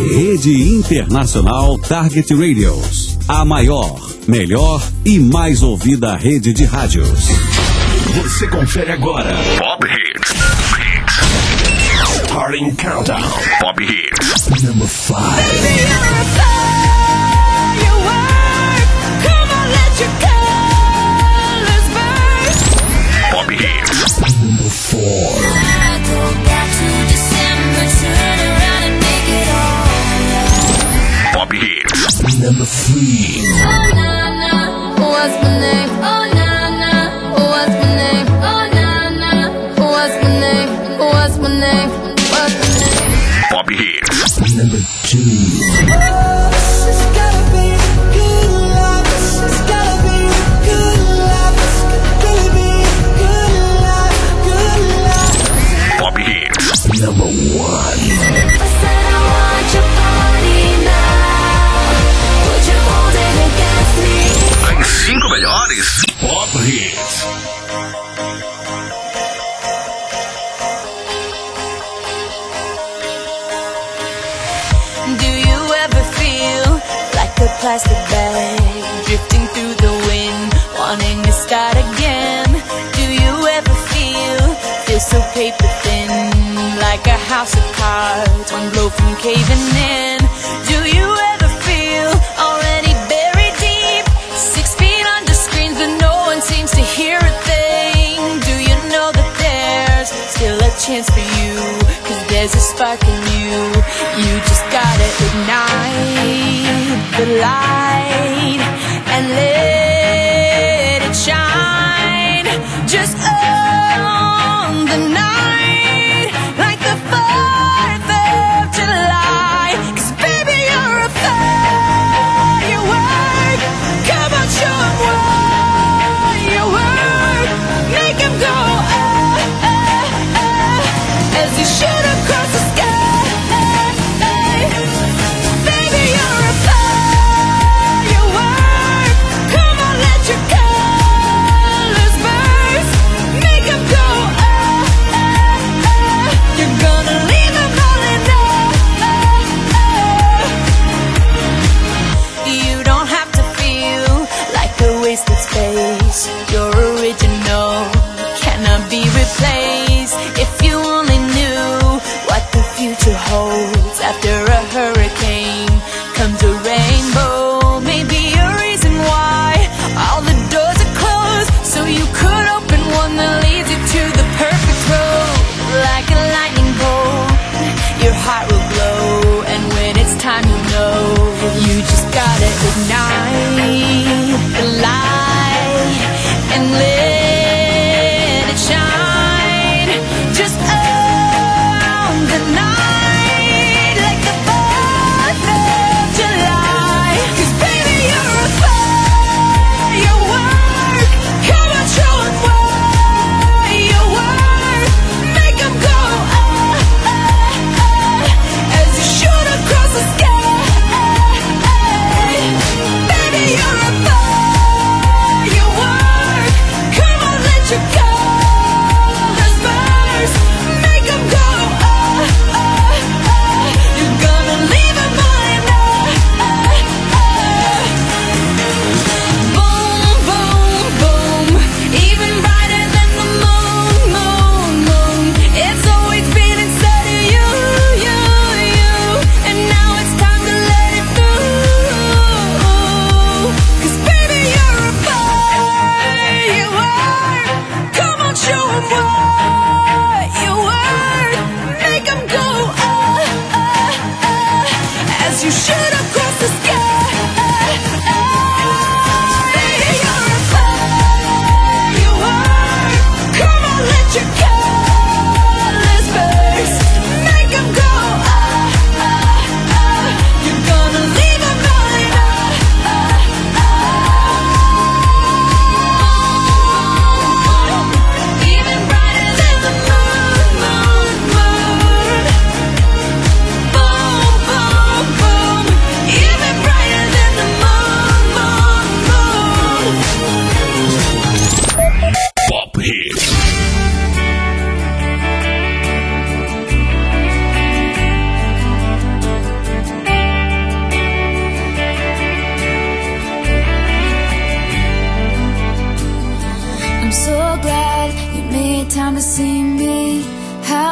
Rede Internacional Target Radios. A maior, melhor e mais ouvida rede de rádios. Você confere agora. Pop Hits. Starting Countdown. Pop Hits. Number 5. Pop Hits. Number 4. Pop Hits. Number 3. What's my name? Oh na na. What's my name? Oh na na. What's my name? What's my name? What's my name? Pop Hits. Number 2. Pop Hits. Number 1. As 5 melhores Pop Hits. Do you ever feel like a plastic bag drifting through the wind, wanting to start again? Do you ever feel so paper thin, like a house of cards, one blow from caving in? Do you ever feel already buried deep, 6 feet under screens but no one seems to hear a thing? Do you know that there's still a chance for you, 'cause there's a spark in you. You just gotta ignite the light and let it shine. Just own the night like the 4th of July. 'Cause baby you're a firework. Come on, show 'em what you work. Make 'em go as you shoot across the sky. Baby you're a firework. Come on, let your colors burst. Make 'em go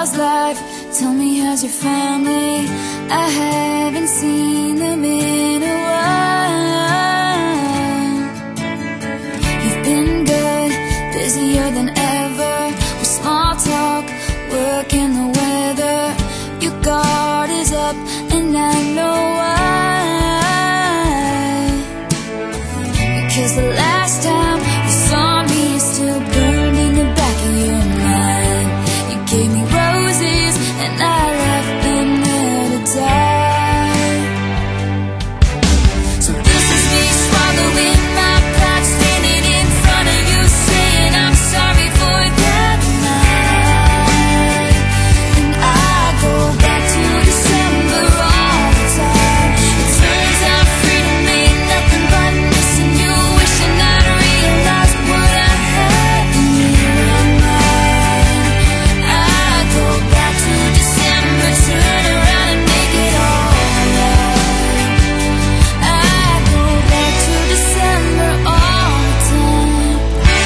how's life? Tell me, how's your family? I haven't seen them in a while. You've been good, busier than ever, with small talk, work and the weather. Your guard is up and I know why. Because the last time you saw me is still burned in the back of your mind. You gave me roses and I left them there to die. So this is me swallowing my pride, standing in front of you saying I'm sorry for that night. And I go back to December all the time. It turns out freedom ain't nothing but missing you, wishing I'd realized what I had in my mind. I go back to December, turn around and make it alright. I go back to December all the time.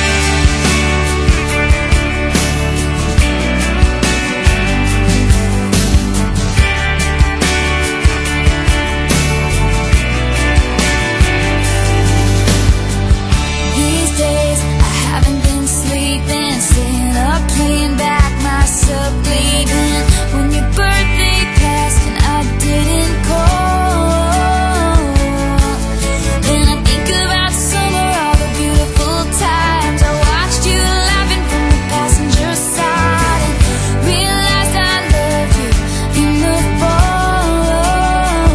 These days I haven't been sleeping, staying up, playing back myself, bleeding. When your birthday passed and I didn't call, then I think about summer, all the beautiful times I watched you laughing from the passenger side, and realized I loved you in the fall.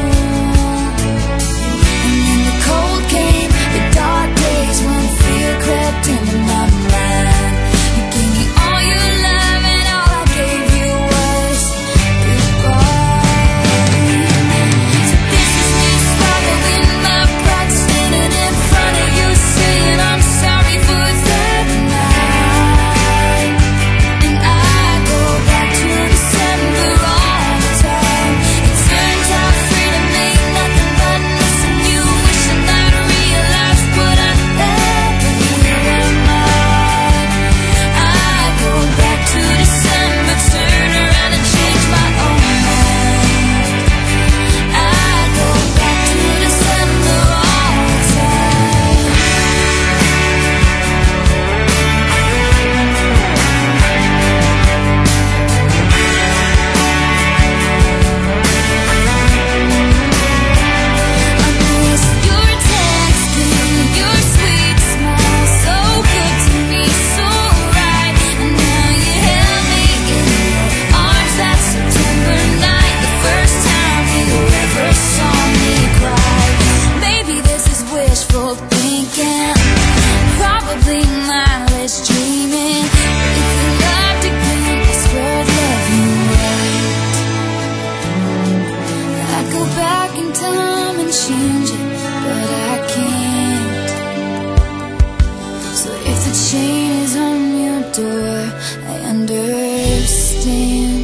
And then the cold came, the dark days when fear crept into my mind. You gave me all your love and all I gave you was goodbye. So this is me swallowing my pride, standing in front of you saying I'm sorry for that night. And I go back to December all the time. It turns out freedom ain't nothing but missing you, wishing I'd realized what I had in my mind. I go back to December, turn around and change my own mind. I go back to December all the time. I miss your texting, your sweet smile, so good to me, so right. And now you held me in your arms that September night, the first time you ever saw me cry. Maybe this is wishful thinking, probably mindless dreaming. If you loved again, I swear I'd love you right. I'd go back in time and change it, but I can't. So if the chain is on your door, I understand.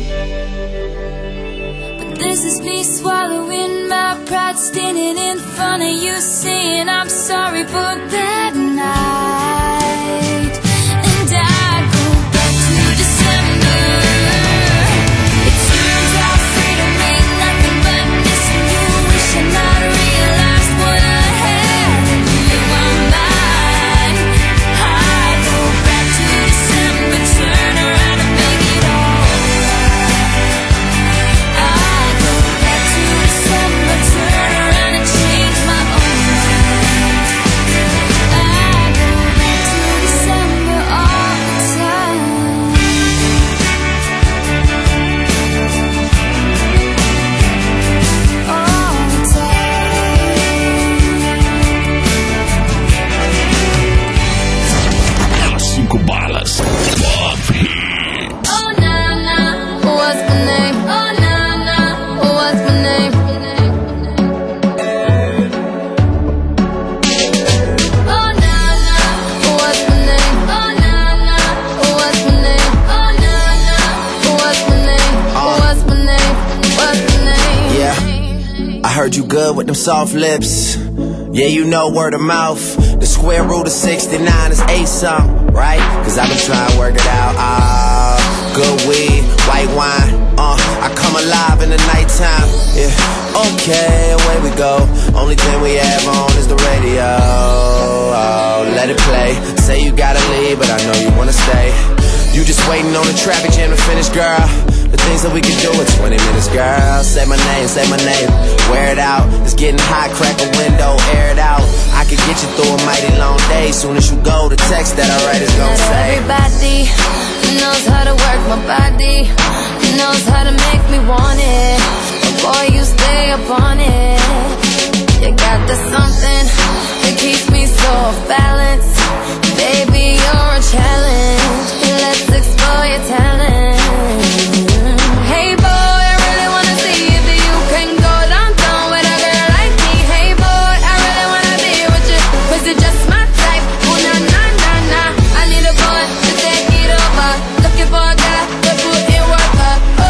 But this is me swallowing my pride, standing in front of you saying I'm sorry for that night. And I go back to December. It turns out freedom ain't nothing but missing you, wishing I'd realized what I had in my mind. I go back to December, turn around and make it alright. I go back to December, turn around and change my own mind. I go back to December all the time. All the time. 5 balas. Pop Hits. Oh na na, what's my name? Oh na na, what's my name? Oh na na, what's my name? Oh na na, what's my name? Oh na na, what's my name? What's my name? What's my name? Yeah. I heard you good with them soft lips. Yeah, you know word of mouth. The square root of 69 is 8 something, right? Cause I've been trying to work it out. Good weed, white white wine. I come alive in the nighttime. Yeah, okay, away we go. Only thing we have on is the radio. Oh, let it play. Say you gotta leave, but I know you wanna stay. You just waiting on the traffic jam to finish, girl. The things that we can do in 20 minutes, girl. Say my name, wear it out. It's getting hot, crack a window, air it out. I could get you through a mighty long day. Soon as you go, the text that I write is gonna say. Everybody knows how to work my body, knows how to make me want it. But boy, you stay up on it. You got the something that keeps me so off balance. Baby, you're a challenge. Let's explore your talent. Hey boy, I really wanna see if you can go downtown with a girl like me. Hey boy, I really wanna be with you, 'cause you're just my type. Oh na na na na, I need a boy to take it over. Looking for a guy to put in work. Oh,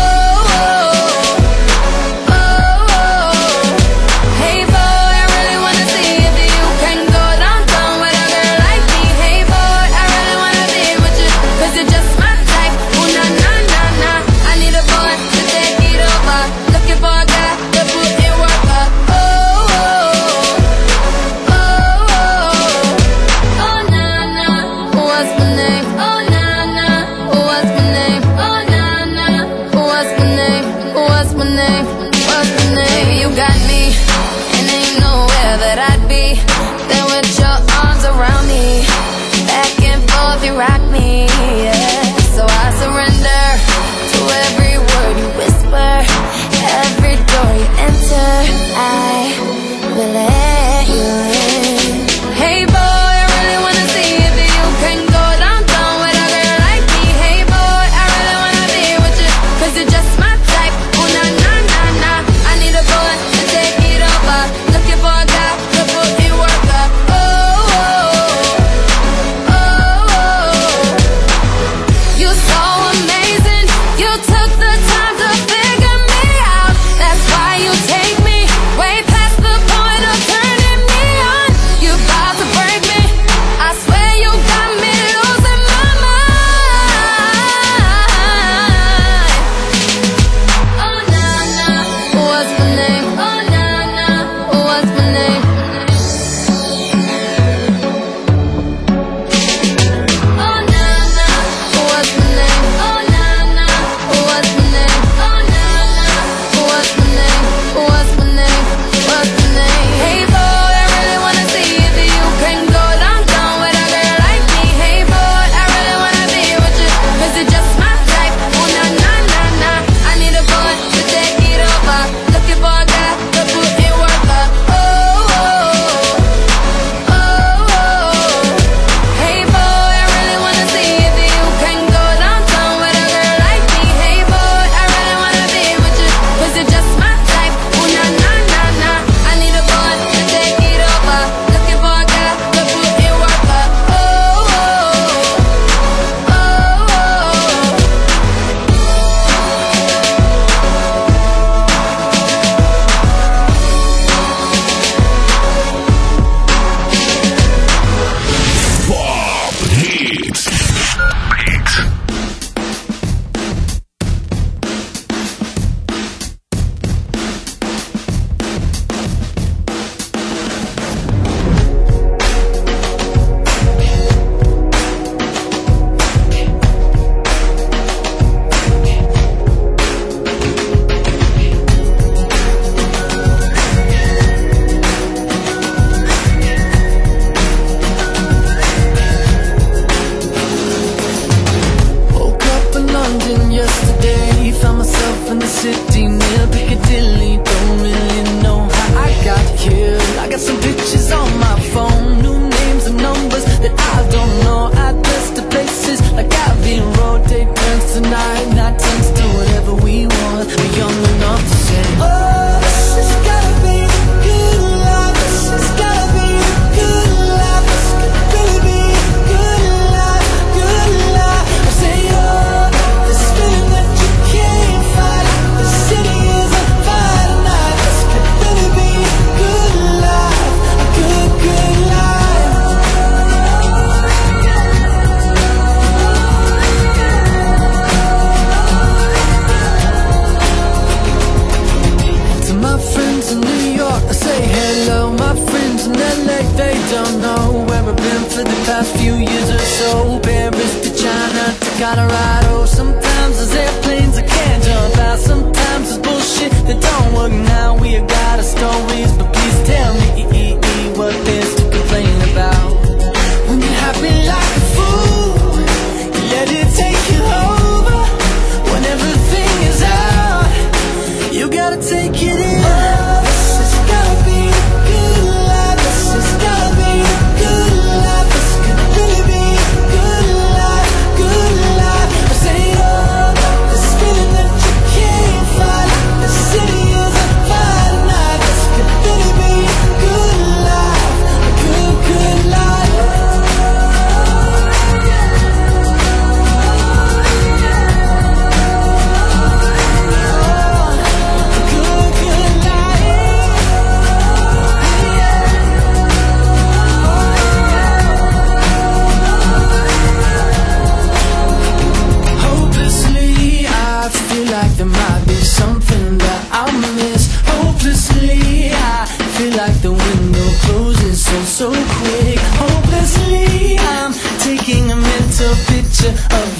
oh, oh, oh. Hey boy, I really wanna see if you can go downtown with a girl like me. Hey boy, I really wanna be with you, 'cause you're just my type. Oh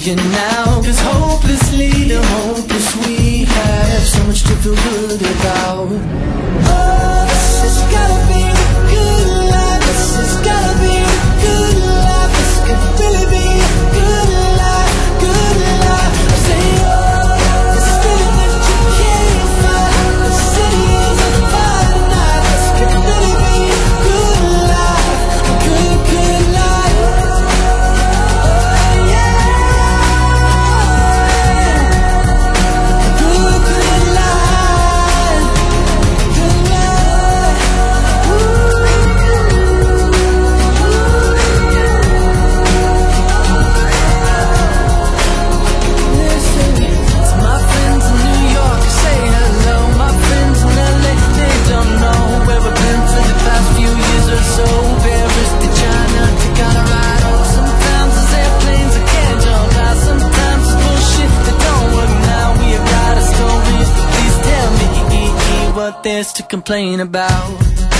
thinking now. Cause hopelessly the hopeless we have so much to feel good about. Oh, this has gotta be a good life. This has gotta be a good life. This could really be a good life, good life. I say, oh, this feeling that you can't find. The city is a fire night. This could really be a good life, a good, good life. Oh, yeah. A good, good life. Good life. Listen, to my friends in New York, I say hello. My friends in LA, they don't know where we've been for the past few years or so. Paris to China to Colorado. Sometimes there's airplanes I can't jump out. Sometimes it's bullshit that don't work now. We have got a story, please tell me what there's to complain about.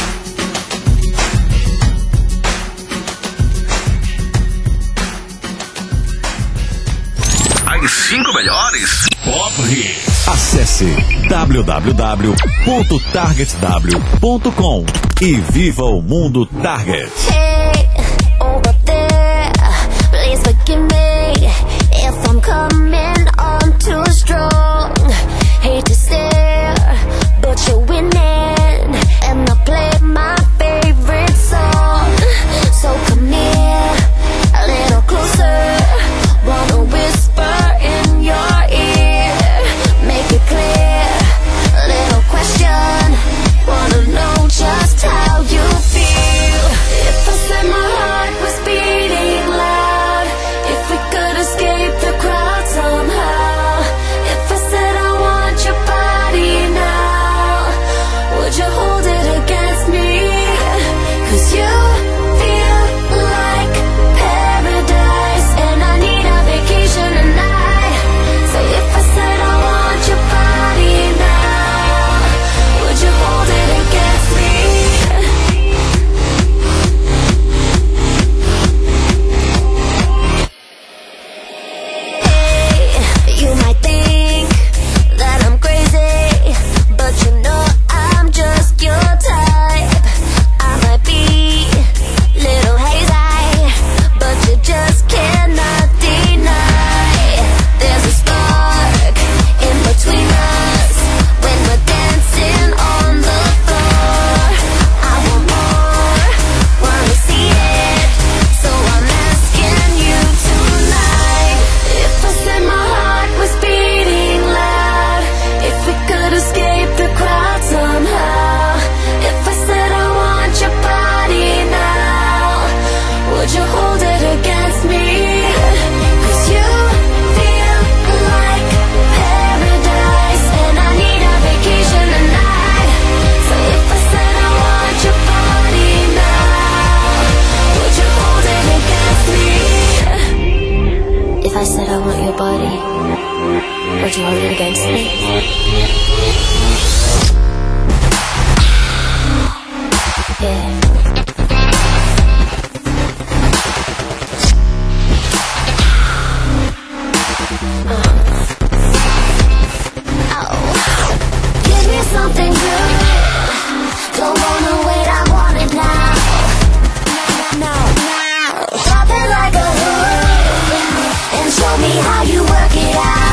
As 5 melhores Pop Hits. Acesse www.targetw.com e viva o mundo Target. Hey, over there, please forgive me if I'm coming on too strong. Hate to stare, but you're winning, and I play my favorite song. So come here, a little closer. Wanna whisper in your ear, make it clear. Little question, wanna know just how you feel. If I said my heart was beating loud, if we could escape the crowd somehow. If I said I want your body now, would you hold it against me? 'Cause you feel like paradise, and I need a vacation tonight. So if I said I want your body now, would you hold it against me? Hey, you might think that I'm crazy, but you know I'm just your type. I might be little hazy, but you just cannot deny. There's a spark in between us when we're dancing on the floor. I want more, wanna see it, so I'm asking you tonight. If I said my heart was beating loud, if we could escape the crowd somehow. If I said I want your body now, would you hold it against me? 'Cause you feel like paradise, and I need a vacation tonight. So if I said I want your body now, would you hold it against me? If I said I want your body, would you hold it against me? Yeah. Give me something good. Don't wanna wait, I want it now. Now. Drop it like a hood and show me how you work it out.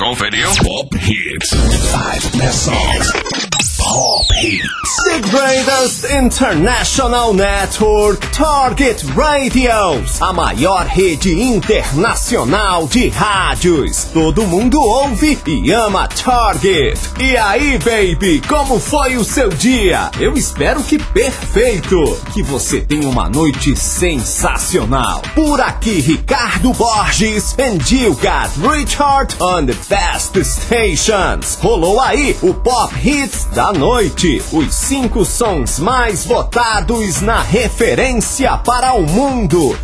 conferiu Pop Hits. 5 best songs. Pop Hits. The greatest international network, Target Radios, a maior rede internacional de rádios. Todo mundo ouve e ama Target. E aí, baby, como foi o seu dia? Eu espero que perfeito. Que você tenha uma noite sensacional. Por aqui, Ricardo Borges, and you got Richard on the best stations. Rolou aí o Pop Hits da noite. Os 5 sons mais votados na referência para o mundo.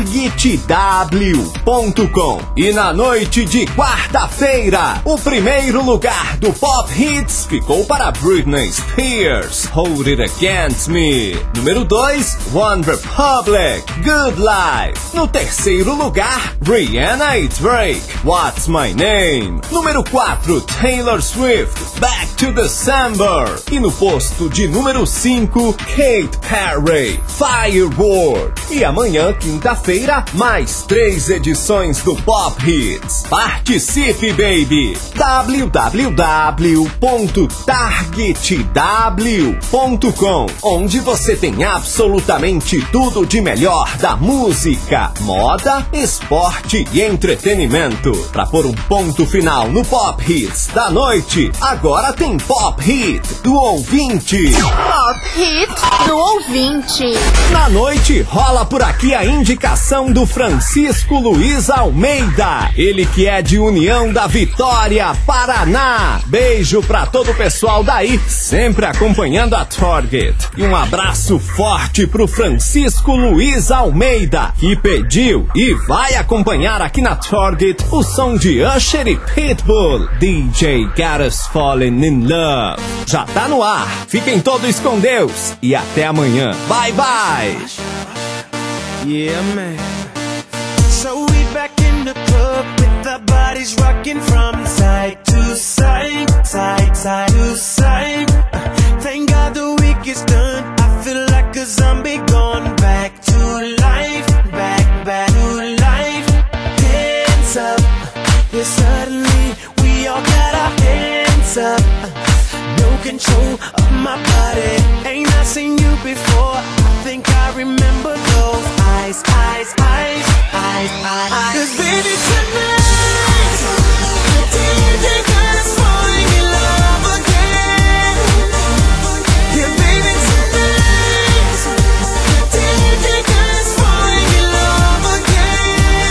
TargetW.com. E na noite de quarta-feira, o primeiro lugar do Pop Hits ficou para Britney Spears, Hold It Against Me. Número 2, One Republic, Good Life. No terceiro lugar, Rihanna e Drake, What's My Name. Número 4, Taylor Swift, Back to December. E no posto de número 5, Katy Perry, Firework. E amanhã, quinta-feira, mais 3 edições do Pop Hits. Participe, baby! www.targetw.com, onde você tem absolutamente tudo de melhor da música, moda, esporte e entretenimento. Pra pôr um ponto final no Pop Hits da noite, agora tem Pop Hit do ouvinte. Pop Hit do ouvinte. Na noite rola por aqui a indicação do Francisco Luiz Almeida. Ele que é de União da Vitória, Paraná. Beijo pra todo o pessoal daí, sempre acompanhando a Target. E um abraço forte pro Francisco Luiz Almeida, que pediu e vai acompanhar aqui na Target o som de Usher e Pitbull, DJ Got Us Falling in Love. Já tá no ar, fiquem todos com Deus e até amanhã. Bye, bye! Yeah, man. So we back in the club with our bodies rocking from side to side, side to side. Thank God the week is done. I feel like a zombie gone back to life, back to life. Hands up, yeah, suddenly we all got our hands up. No control of my body. Ain't I seen you before? I think I remember those eyes. 'Cause baby tonight, the DJ got us falling in love again. Yeah, baby tonight, the DJ got us falling in love again.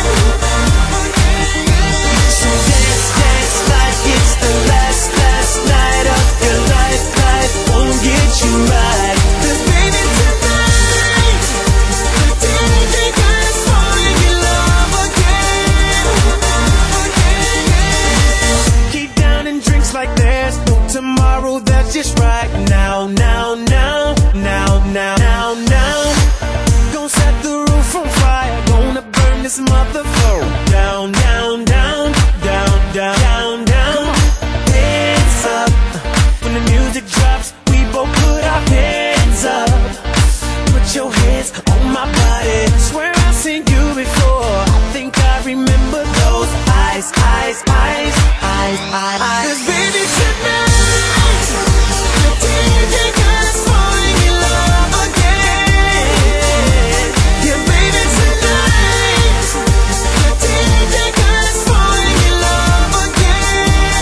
So dance like it's the last night of your life. Life won't get you right. 'Cause baby tonight, the DJ got us falling in love again. Keep down and drinks like there's no tomorrow. That's just right now. Gonna set the roof on fire. Gonna burn this motherfucker down. Hands up. When the music drops, we both put our hands up. Put your hands on my body. Swear I've seen you before. I think I remember those eyes. 'Cause baby tonight, the DJ got us falling in love again. Yeah, baby tonight, the DJ got us falling in love again.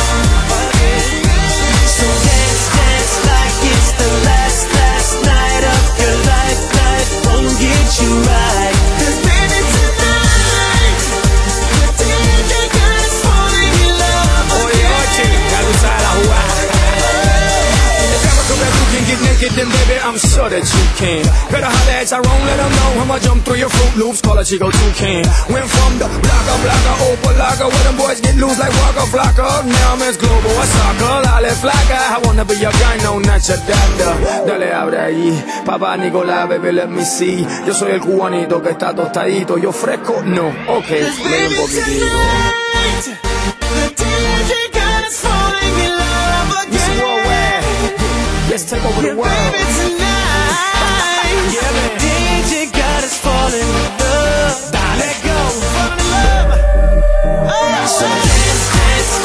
So dance like it's the last night of your life. Life won't get you right. 'Cause baby tonight, the DJ got us falling in love again. Get naked, then baby, I'm sure that you can. Better holler at Tyrone, let them know I'ma jump through your Fruit Loops, call a Chico Toucan. Went from the blocker, Opalaga, where them boys get loose like Waka Flocka. Now I'm as global as soccer, Lale Flocka. I wanna be your guy, no, not your dada. Dale, abre ahí, papá Nicolás, baby, let me see. Yo soy el cubanito que está tostadito, yo fresco, no, ok, ven un poquitito. Let's take over the world. Yeah, baby, tonight, yeah, man. DJ got us falling in love. Let go, falling in love. So dance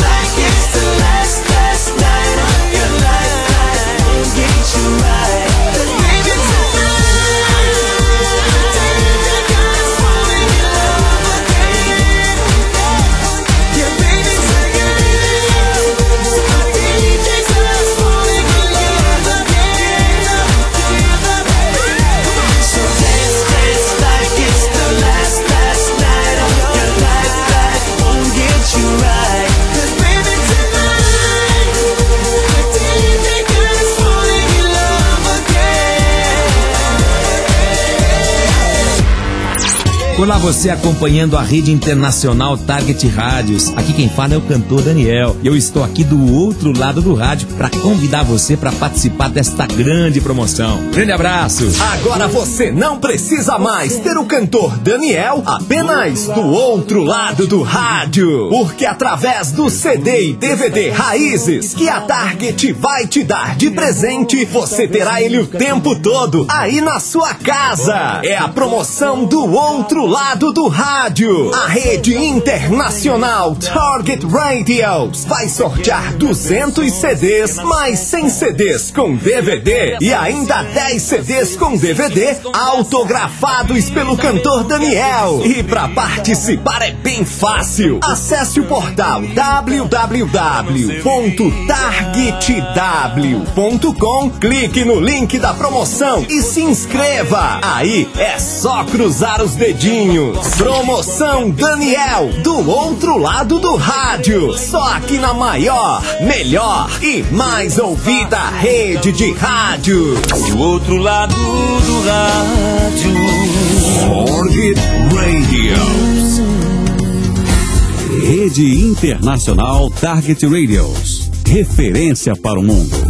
Olá, você acompanhando a rede internacional Target Rádios. Aqui quem fala é o cantor Daniel. E eu estou aqui do outro lado do rádio para convidar você para participar desta grande promoção. Grande abraço. Agora você não precisa mais ter o cantor Daniel apenas do outro lado do rádio. Porque através do CD e DVD Raízes que a Target vai te dar de presente, você terá ele o tempo todo aí na sua casa. É a promoção do outro lado do rádio. A rede internacional Target Radios vai sortear 200 CDs, mais 100 CDs com DVD e ainda 10 CDs com DVD autografados pelo cantor Daniel. E para participar é bem fácil. Acesse o portal www.targetw.com, clique no link da promoção e se inscreva. Aí é só cruzar os dedinhos. Promoção Daniel, do outro lado do rádio. Só aqui na maior, melhor e mais ouvida rede de rádio. Do outro lado do rádio. Target Radios. Rede Internacional Target Radios. Referência para o mundo.